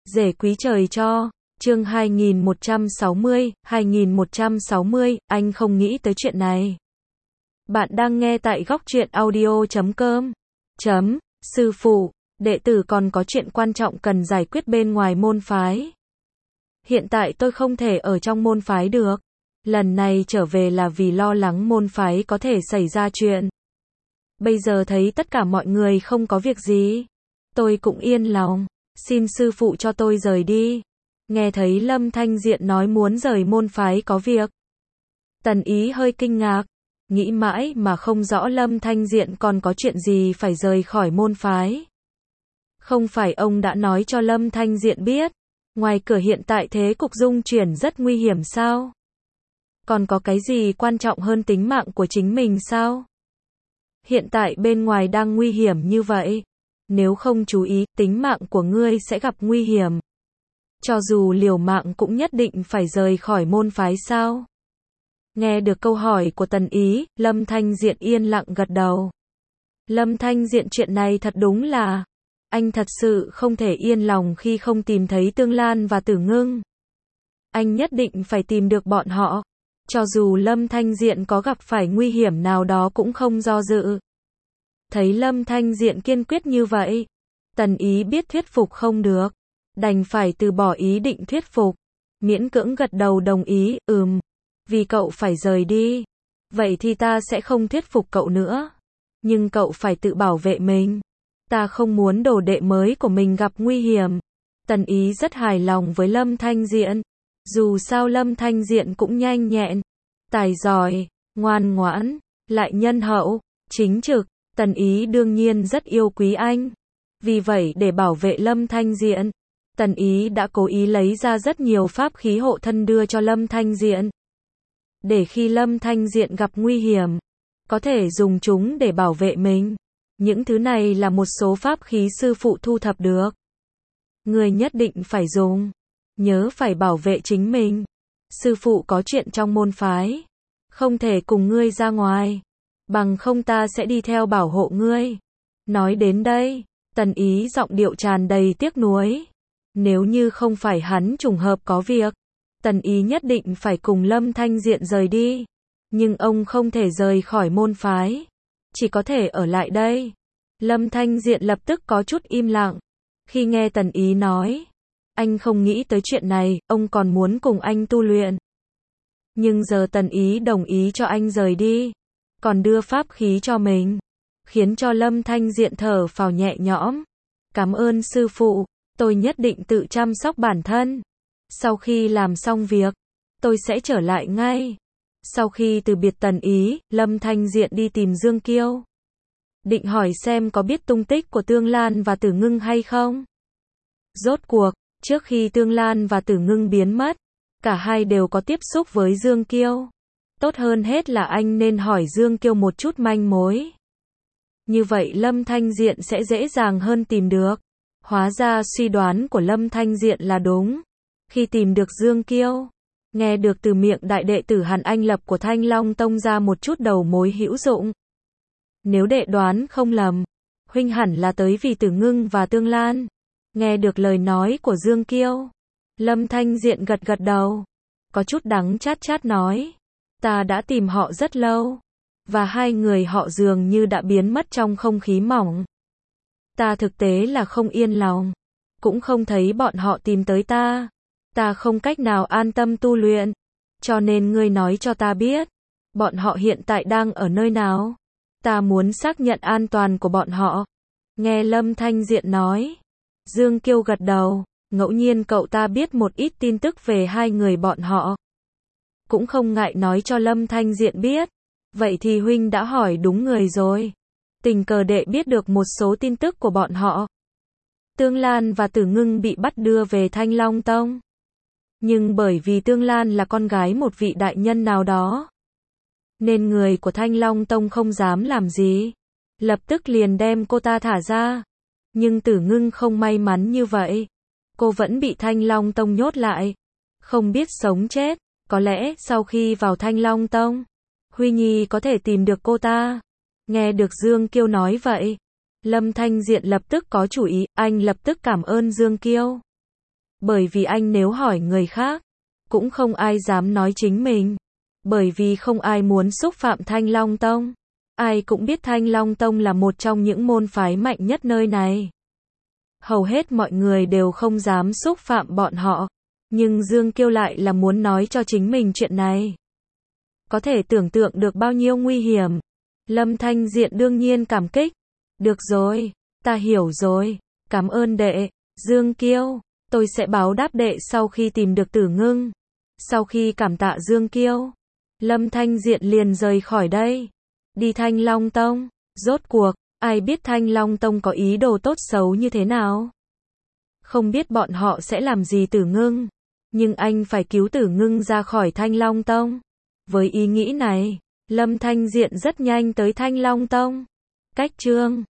Rể quý trời cho. Chương 2160, anh không nghĩ tới chuyện này. Bạn đang nghe tại góc truyện audio.com. Sư phụ, đệ tử còn có chuyện quan trọng cần giải quyết bên ngoài môn phái. Hiện tại tôi không thể ở trong môn phái được. Lần này trở về là vì lo lắng môn phái có thể xảy ra chuyện. Bây giờ thấy tất cả mọi người không có việc gì, tôi cũng yên lòng. Xin sư phụ cho tôi rời đi. Nghe thấy Lâm Thanh Diện nói muốn rời môn phái có việc, Tần Ý hơi kinh ngạc, nghĩ mãi mà không rõ Lâm Thanh Diện còn có chuyện gì phải rời khỏi môn phái. Không phải ông đã nói cho Lâm Thanh Diện biết, ngoài cửa hiện tại thế cục dung chuyển rất nguy hiểm sao? Còn có cái gì quan trọng hơn tính mạng của chính mình sao? Hiện tại bên ngoài đang nguy hiểm như vậy, nếu không chú ý, tính mạng của ngươi sẽ gặp nguy hiểm. Cho dù liều mạng cũng nhất định phải rời khỏi môn phái sao? Nghe được câu hỏi của Tần Ý, Lâm Thanh Diện yên lặng gật đầu. Lâm Thanh Diện, chuyện này thật đúng là, anh thật sự không thể yên lòng khi không tìm thấy Tương Lan và Tử Ngưng. Anh nhất định phải tìm được bọn họ. Cho dù Lâm Thanh Diện có gặp phải nguy hiểm nào đó cũng không do dự. Thấy Lâm Thanh Diện kiên quyết như vậy, Tần Ý biết thuyết phục không được, đành phải từ bỏ ý định thuyết phục, miễn cưỡng gật đầu đồng ý. Vì cậu phải rời đi, vậy thì ta sẽ không thuyết phục cậu nữa. Nhưng cậu phải tự bảo vệ mình. Ta không muốn đồ đệ mới của mình gặp nguy hiểm. Tần Ý rất hài lòng với Lâm Thanh Diện. Dù sao Lâm Thanh Diện cũng nhanh nhẹn, tài giỏi, ngoan ngoãn, lại nhân hậu, chính trực. Tần Ý đương nhiên rất yêu quý anh. Vì vậy để bảo vệ Lâm Thanh Diện, Tần Ý đã cố ý lấy ra rất nhiều pháp khí hộ thân đưa cho Lâm Thanh Diện. Để khi Lâm Thanh Diện gặp nguy hiểm, có thể dùng chúng để bảo vệ mình. Những thứ này là một số pháp khí sư phụ thu thập được. Người nhất định phải dùng. Nhớ phải bảo vệ chính mình. Sư phụ có chuyện trong môn phái, không thể cùng ngươi ra ngoài. Bằng không ta sẽ đi theo bảo hộ ngươi. Nói đến đây, Tần Ý giọng điệu tràn đầy tiếc nuối. Nếu như không phải hắn trùng hợp có việc, Tần Ý nhất định phải cùng Lâm Thanh Diện rời đi. Nhưng ông không thể rời khỏi môn phái, chỉ có thể ở lại đây. Lâm Thanh Diện lập tức có chút im lặng. Khi nghe Tần Ý nói, anh không nghĩ tới chuyện này, ông còn muốn cùng anh tu luyện. Nhưng giờ Tần Ý đồng ý cho anh rời đi, còn đưa pháp khí cho mình, khiến cho Lâm Thanh Diện thở phào nhẹ nhõm. Cảm ơn sư phụ, tôi nhất định tự chăm sóc bản thân. Sau khi làm xong việc, tôi sẽ trở lại ngay. Sau khi từ biệt Tần Ý, Lâm Thanh Diện đi tìm Dương Kiêu. Định hỏi xem có biết tung tích của Tương Lan và Tử Ngưng hay không. Rốt cuộc, trước khi Tương Lan và Tử Ngưng biến mất, cả hai đều có tiếp xúc với Dương Kiêu. Tốt hơn hết là anh nên hỏi Dương Kiêu một chút manh mối. Như vậy Lâm Thanh Diện sẽ dễ dàng hơn tìm được. Hóa ra suy đoán của Lâm Thanh Diện là đúng. Khi tìm được Dương Kiêu, nghe được từ miệng đại đệ tử Hàn Anh Lập của Thanh Long Tông ra một chút đầu mối hữu dụng. Nếu đệ đoán không lầm, huynh hẳn là tới vì Tử Ngưng và Tương Lan. Nghe được lời nói của Dương Kiêu, Lâm Thanh Diện gật gật đầu, có chút đắng chát chát nói. Ta đã tìm họ rất lâu, và hai người họ dường như đã biến mất trong không khí mỏng. Ta thực tế là không yên lòng, cũng không thấy bọn họ tìm tới ta. Ta không cách nào an tâm tu luyện, cho nên ngươi nói cho ta biết, bọn họ hiện tại đang ở nơi nào. Ta muốn xác nhận an toàn của bọn họ. Nghe Lâm Thanh Diện nói, Dương Kiêu gật đầu, ngẫu nhiên cậu ta biết một ít tin tức về hai người bọn họ. Cũng không ngại nói cho Lâm Thanh Diện biết. Vậy thì huynh đã hỏi đúng người rồi. Tình cờ đệ biết được một số tin tức của bọn họ. Tương Lan và Tử Ngưng bị bắt đưa về Thanh Long Tông. Nhưng bởi vì Tương Lan là con gái một vị đại nhân nào đó, nên người của Thanh Long Tông không dám làm gì, lập tức liền đem cô ta thả ra. Nhưng Tử Ngưng không may mắn như vậy. Cô vẫn bị Thanh Long Tông nhốt lại, không biết sống chết. Có lẽ sau khi vào Thanh Long Tông, Huy Nhi có thể tìm được cô ta. Nghe được Dương Kiêu nói vậy, Lâm Thanh Diện lập tức có chủ ý, anh lập tức cảm ơn Dương Kiêu. Bởi vì anh nếu hỏi người khác, cũng không ai dám nói chính mình. Bởi vì không ai muốn xúc phạm Thanh Long Tông. Ai cũng biết Thanh Long Tông là một trong những môn phái mạnh nhất nơi này. Hầu hết mọi người đều không dám xúc phạm bọn họ. Nhưng Dương Kiêu lại là muốn nói cho chính mình chuyện này. Có thể tưởng tượng được bao nhiêu nguy hiểm. Lâm Thanh Diện đương nhiên cảm kích. Được rồi, ta hiểu rồi. Cảm ơn đệ, Dương Kiêu. Tôi sẽ báo đáp đệ sau khi tìm được Tử Ngưng. Sau khi cảm tạ Dương Kiêu, Lâm Thanh Diện liền rời khỏi đây. Đi Thanh Long Tông. Rốt cuộc, ai biết Thanh Long Tông có ý đồ tốt xấu như thế nào? Không biết bọn họ sẽ làm gì Tử Ngưng. Nhưng anh phải cứu Tử Ngưng ra khỏi Thanh Long Tông. Với ý nghĩ này, Lâm Thanh Diện rất nhanh tới Thanh Long Tông. Cách chương